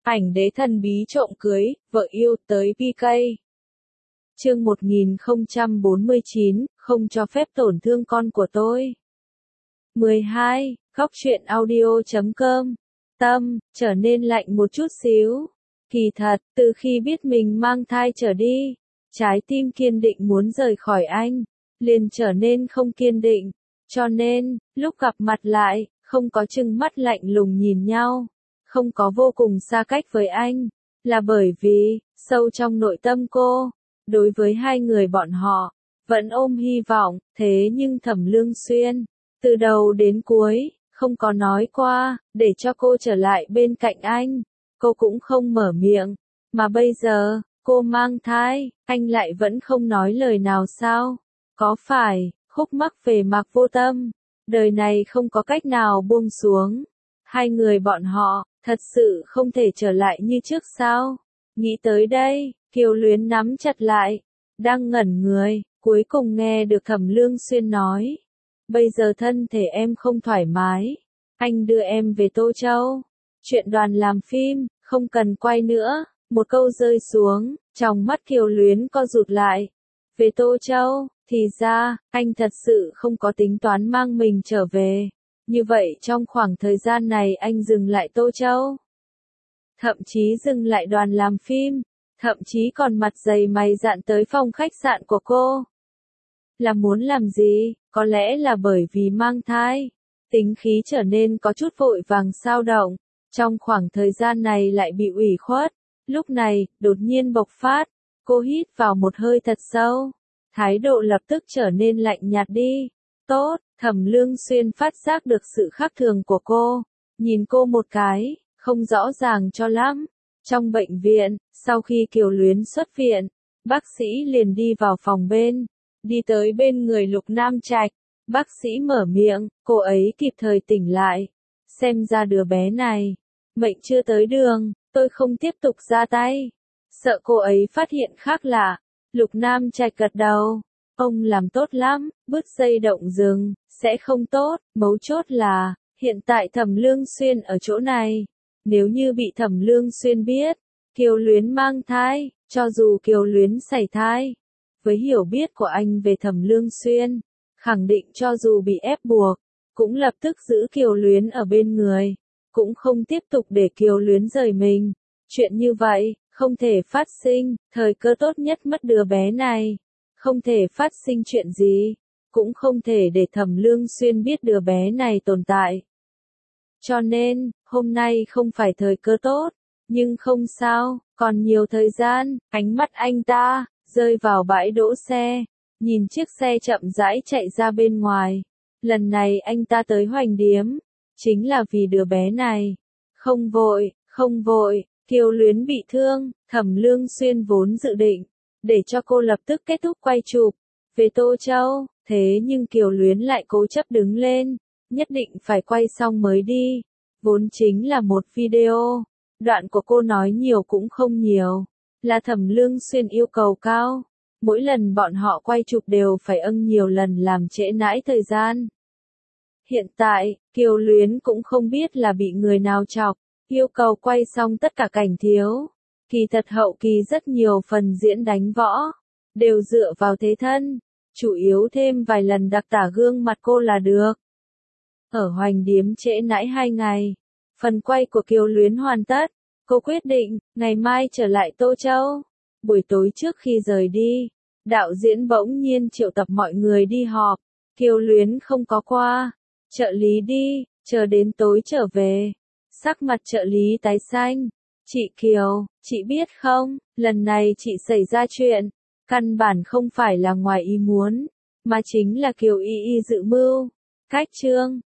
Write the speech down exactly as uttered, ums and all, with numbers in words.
Ảnh đế thần bí trộm cưới, vợ yêu tới pê ca. Chương một nghìn không trăm bốn mươi chín, không cho phép tổn thương con của tôi. mười hai, góc truyện audio chấm com. Tâm, trở nên lạnh một chút xíu. Kỳ thật, từ khi biết mình mang thai trở đi, trái tim kiên định muốn rời khỏi anh, liền trở nên không kiên định. Cho nên, lúc gặp mặt lại, không có trừng mắt lạnh lùng nhìn nhau, không có vô cùng xa cách với anh, là bởi vì, sâu trong nội tâm cô, đối với hai người bọn họ, vẫn ôm hy vọng, thế nhưng Thẩm Lương Xuyên, từ đầu đến cuối, không có nói qua, để cho cô trở lại bên cạnh anh, cô cũng không mở miệng, mà bây giờ, cô mang thai, anh lại vẫn không nói lời nào sao, có phải, khúc mắc về Mạc Vô Tâm, đời này không có cách nào buông xuống, hai người bọn họ, thật sự không thể trở lại như trước sao, nghĩ tới đây, Kiều Luyến nắm chặt lại, đang ngẩn người, cuối cùng nghe được Thẩm Lương Xuyên nói, bây giờ thân thể em không thoải mái, anh đưa em về Tô Châu, chuyện đoàn làm phim, không cần quay nữa, một câu rơi xuống, trong mắt Kiều Luyến co rụt lại, về Tô Châu, thì ra, anh thật sự không có tính toán mang mình trở về, như vậy trong khoảng thời gian này anh dừng lại Tô Châu, thậm chí dừng lại đoàn làm phim, thậm chí còn mặt dày mày dạn tới phòng khách sạn của cô. Là muốn làm gì? Có lẽ là bởi vì mang thai, tính khí trở nên có chút vội vàng xao động, trong khoảng thời gian này lại bị ủy khuất, lúc này, đột nhiên bộc phát, cô hít vào một hơi thật sâu, thái độ lập tức trở nên lạnh nhạt đi. Tốt, Thẩm Lương Xuyên phát giác được sự khác thường của cô, nhìn cô một cái, không rõ ràng cho lắm. Trong bệnh viện, sau khi Kiều Luyến xuất viện, bác sĩ liền đi vào phòng bên, đi tới bên người Lục Nam Trạch, bác sĩ mở miệng, cô ấy kịp thời tỉnh lại, xem ra đứa bé này, mệnh chưa tới đường, tôi không tiếp tục ra tay, sợ cô ấy phát hiện khác lạ, Lục Nam Trạch gật đầu, ông làm tốt lắm, bứt dây động rừng, sẽ không tốt, mấu chốt là, hiện tại Thẩm Lương Xuyên ở chỗ này. Nếu như bị Thẩm Lương Xuyên biết, Kiều Luyến mang thai, cho dù Kiều Luyến sảy thai, với hiểu biết của anh về Thẩm Lương Xuyên, khẳng định cho dù bị ép buộc, cũng lập tức giữ Kiều Luyến ở bên người, cũng không tiếp tục để Kiều Luyến rời mình. Chuyện như vậy, không thể phát sinh, thời cơ tốt nhất mất đứa bé này, không thể phát sinh chuyện gì, cũng không thể để Thẩm Lương Xuyên biết đứa bé này tồn tại. Cho nên, hôm nay không phải thời cơ tốt, nhưng không sao, còn nhiều thời gian, ánh mắt anh ta, rơi vào bãi đỗ xe, nhìn chiếc xe chậm rãi chạy ra bên ngoài. Lần này anh ta tới Hoành Điếm, chính là vì đứa bé này. Không vội, không vội, Kiều Luyến bị thương, Thẩm Lương Xuyên vốn dự định, để cho cô lập tức kết thúc quay chụp, về Tô Châu, thế nhưng Kiều Luyến lại cố chấp đứng lên. Nhất định phải quay xong mới đi, vốn chính là một video, đoạn của cô nói nhiều cũng không nhiều, là Thẩm Lương Xuyên yêu cầu cao, mỗi lần bọn họ quay chụp đều phải âng nhiều lần làm trễ nãi thời gian. Hiện tại, Kiều Luyến cũng không biết là bị người nào chọc, yêu cầu quay xong tất cả cảnh thiếu, kỳ thật hậu kỳ rất nhiều phần diễn đánh võ, đều dựa vào thế thân, chủ yếu thêm vài lần đặc tả gương mặt cô là được. Ở Hoành Điếm trễ nãi hai ngày, phần quay của Kiều Luyến hoàn tất, cô quyết định, ngày mai trở lại Tô Châu. Buổi tối trước khi rời đi, đạo diễn bỗng nhiên triệu tập mọi người đi họp, Kiều Luyến không có qua, trợ lý đi, chờ đến tối trở về. Sắc mặt trợ lý tái xanh, chị Kiều, chị biết không, lần này chị xảy ra chuyện, căn bản không phải là ngoài ý muốn, mà chính là Kiều Y Y dự mưu. Cách chương